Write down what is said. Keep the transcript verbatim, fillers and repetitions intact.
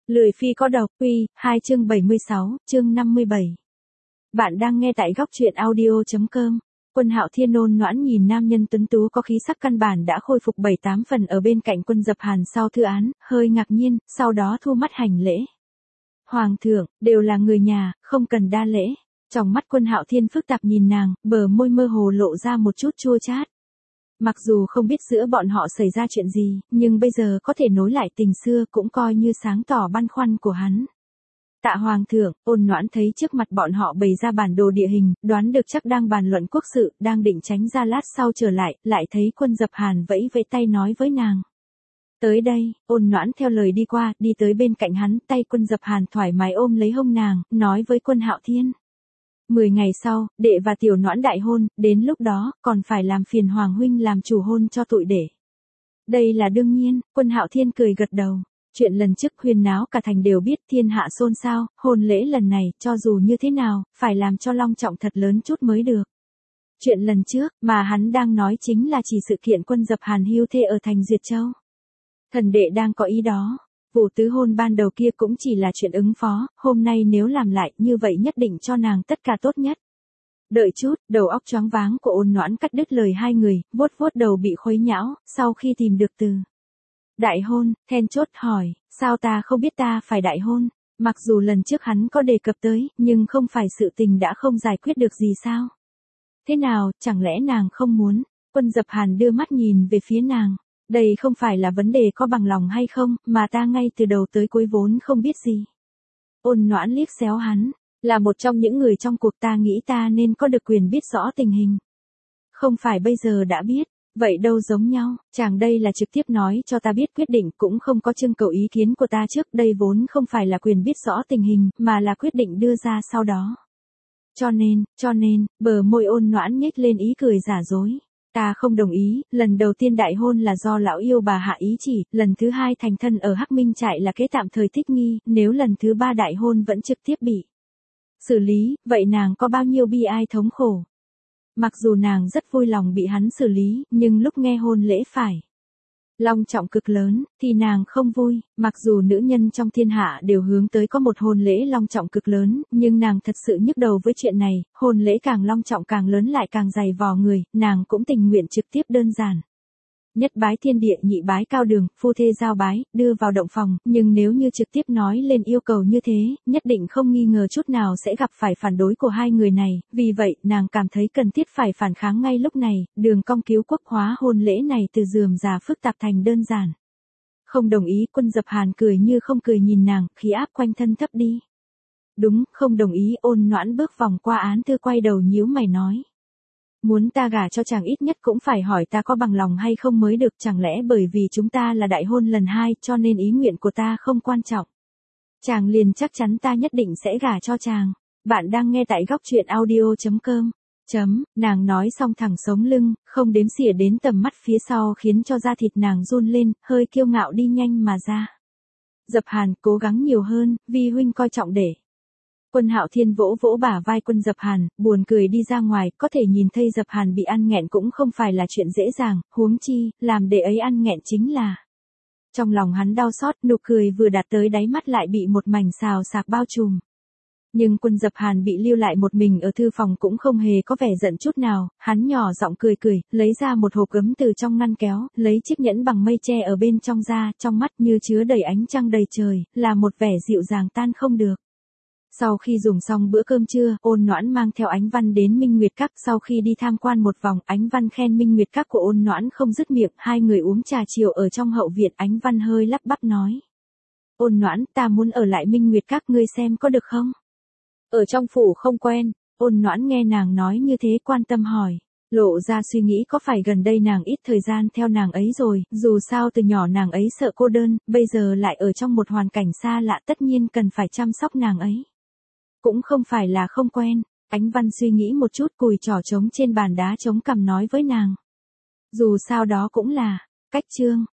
Lười phi có độc, Uy, hai chương bảy mươi sáu, chương năm mươi bảy. Bạn đang nghe tại góc truyện audio.com. Quân Hạo Thiên ôn noãn nhìn nam nhân tuấn tú có khí sắc căn bản đã khôi phục bảy tám phần ở bên cạnh Quân Dập Hàn sau thư án, hơi ngạc nhiên, sau đó thu mắt hành lễ. Hoàng thượng, đều là người nhà, không cần đa lễ. Trong mắt Quân Hạo Thiên phức tạp nhìn nàng, bờ môi mơ hồ lộ ra một chút chua chát. Mặc dù không biết giữa bọn họ xảy ra chuyện gì, nhưng bây giờ có thể nối lại tình xưa cũng coi như sáng tỏ băn khoăn của hắn. Tạ Hoàng thượng, ôn noãn thấy trước mặt bọn họ bày ra bản đồ địa hình, đoán được chắc đang bàn luận quốc sự, đang định tránh ra lát sau trở lại, lại thấy Quân Dập Hàn vẫy vẫy tay nói với nàng. Tới đây, ôn noãn theo lời đi qua, đi tới bên cạnh hắn, tay Quân Dập Hàn thoải mái ôm lấy hông nàng, nói với Quân Hạo Thiên. Mười ngày sau, đệ và tiểu noãn đại hôn, đến lúc đó, còn phải làm phiền Hoàng huynh làm chủ hôn cho tụi đệ. Đây là đương nhiên, Quân Hạo Thiên cười gật đầu. Chuyện lần trước huyên náo cả thành đều biết, thiên hạ xôn xao, hôn lễ lần này, cho dù như thế nào, phải làm cho long trọng thật lớn chút mới được. Chuyện lần trước, mà hắn đang nói chính là chỉ sự kiện Quân Dập Hàn hưu thê ở thành Duyệt Châu. Thần đệ đang có ý đó. Vụ tứ hôn ban đầu kia cũng chỉ là chuyện ứng phó, hôm nay nếu làm lại như vậy nhất định cho nàng tất cả tốt nhất. Đợi chút, đầu óc choáng váng của ôn noãn cắt đứt lời hai người, vuốt vuốt đầu bị khuấy nhão, sau khi tìm được từ. Đại hôn, then chốt hỏi, sao ta không biết ta phải đại hôn, mặc dù lần trước hắn có đề cập tới, nhưng không phải sự tình đã không giải quyết được gì sao? Thế nào, chẳng lẽ nàng không muốn? Quân Dập Hàn đưa mắt nhìn về phía nàng. Đây không phải là vấn đề có bằng lòng hay không, mà ta ngay từ đầu tới cuối vốn không biết gì. Ôn noãn liếc xéo hắn, là một trong những người trong cuộc ta nghĩ ta nên có được quyền biết rõ tình hình. Không phải bây giờ đã biết, vậy đâu giống nhau, chàng đây là trực tiếp nói cho ta biết quyết định cũng không có trưng cầu ý kiến của ta trước, đây vốn không phải là quyền biết rõ tình hình, mà là quyết định đưa ra sau đó. Cho nên, cho nên, bờ môi ôn noãn nhếch lên ý cười giả dối. Ta không đồng ý, lần đầu tiên đại hôn là do lão yêu bà hạ ý chỉ, lần thứ hai thành thân ở Hắc Minh trại là kế tạm thời thích nghi, nếu lần thứ ba đại hôn vẫn trực tiếp bị xử lý, vậy nàng có bao nhiêu bi ai thống khổ. Mặc dù nàng rất vui lòng bị hắn xử lý, nhưng lúc nghe hôn lễ phải long trọng cực lớn, thì nàng không vui, mặc dù nữ nhân trong thiên hạ đều hướng tới có một hôn lễ long trọng cực lớn, nhưng nàng thật sự nhức đầu với chuyện này, hôn lễ càng long trọng càng lớn lại càng dày vò người, nàng cũng tình nguyện trực tiếp đơn giản. Nhất bái thiên địa, nhị bái cao đường, phu thê giao bái, đưa vào động phòng, nhưng nếu như trực tiếp nói lên yêu cầu như thế, nhất định không nghi ngờ chút nào sẽ gặp phải phản đối của hai người này, vì vậy, nàng cảm thấy cần thiết phải phản kháng ngay lúc này, đường cong cứu quốc hóa hôn lễ này từ rườm rà phức tạp thành đơn giản. Không đồng ý, Quân Dập Hàn cười như không cười nhìn nàng, khí áp quanh thân thấp đi. Đúng, không đồng ý, ôn noãn bước vòng qua án thư quay đầu nhíu mày nói. Muốn ta gả cho chàng ít nhất cũng phải hỏi ta có bằng lòng hay không mới được, chẳng lẽ bởi vì chúng ta là đại hôn lần hai cho nên ý nguyện của ta không quan trọng. Chàng liền chắc chắn ta nhất định sẽ gả cho chàng. Bạn đang nghe tại góc truyện audio.com. Chấm, nàng nói xong thẳng sống lưng, không đếm xỉa đến tầm mắt phía sau khiến cho da thịt nàng run lên, hơi kiêu ngạo đi nhanh mà ra. Dập Hàn, cố gắng nhiều hơn, vi huynh coi trọng để. Quân Hạo Thiên vỗ vỗ bả vai Quân Dập Hàn, buồn cười đi ra ngoài, có thể nhìn thấy Dập Hàn bị ăn nghẹn cũng không phải là chuyện dễ dàng, huống chi, làm để ấy ăn nghẹn chính là. Trong lòng hắn đau xót, nụ cười vừa đạt tới đáy mắt lại bị một mảnh xào xạc bao trùm. Nhưng Quân Dập Hàn bị lưu lại một mình ở thư phòng cũng không hề có vẻ giận chút nào, hắn nhỏ giọng cười cười, lấy ra một hộp gấm từ trong ngăn kéo, lấy chiếc nhẫn bằng mây tre ở bên trong ra, trong mắt như chứa đầy ánh trăng đầy trời, là một vẻ dịu dàng tan không được. Sau khi dùng xong bữa cơm trưa, ôn noãn mang theo Ánh Văn đến Minh Nguyệt Các, sau khi đi tham quan một vòng, Ánh Văn khen Minh Nguyệt Các của ôn noãn không dứt miệng, hai người uống trà chiều ở trong hậu viện, Ánh Văn hơi lắp bắp nói. Ôn noãn, ta muốn ở lại Minh Nguyệt Các, ngươi xem có được không? Ở trong phủ không quen, ôn noãn nghe nàng nói như thế quan tâm hỏi. Lộ ra suy nghĩ có phải gần đây nàng ít thời gian theo nàng ấy rồi, dù sao từ nhỏ nàng ấy sợ cô đơn, bây giờ lại ở trong một hoàn cảnh xa lạ tất nhiên cần phải chăm sóc nàng ấy. Cũng không phải là không quen, Ánh Văn suy nghĩ một chút cùi trỏ trống trên bàn đá chống cằm nói với nàng. Dù sao đó cũng là, cách chương,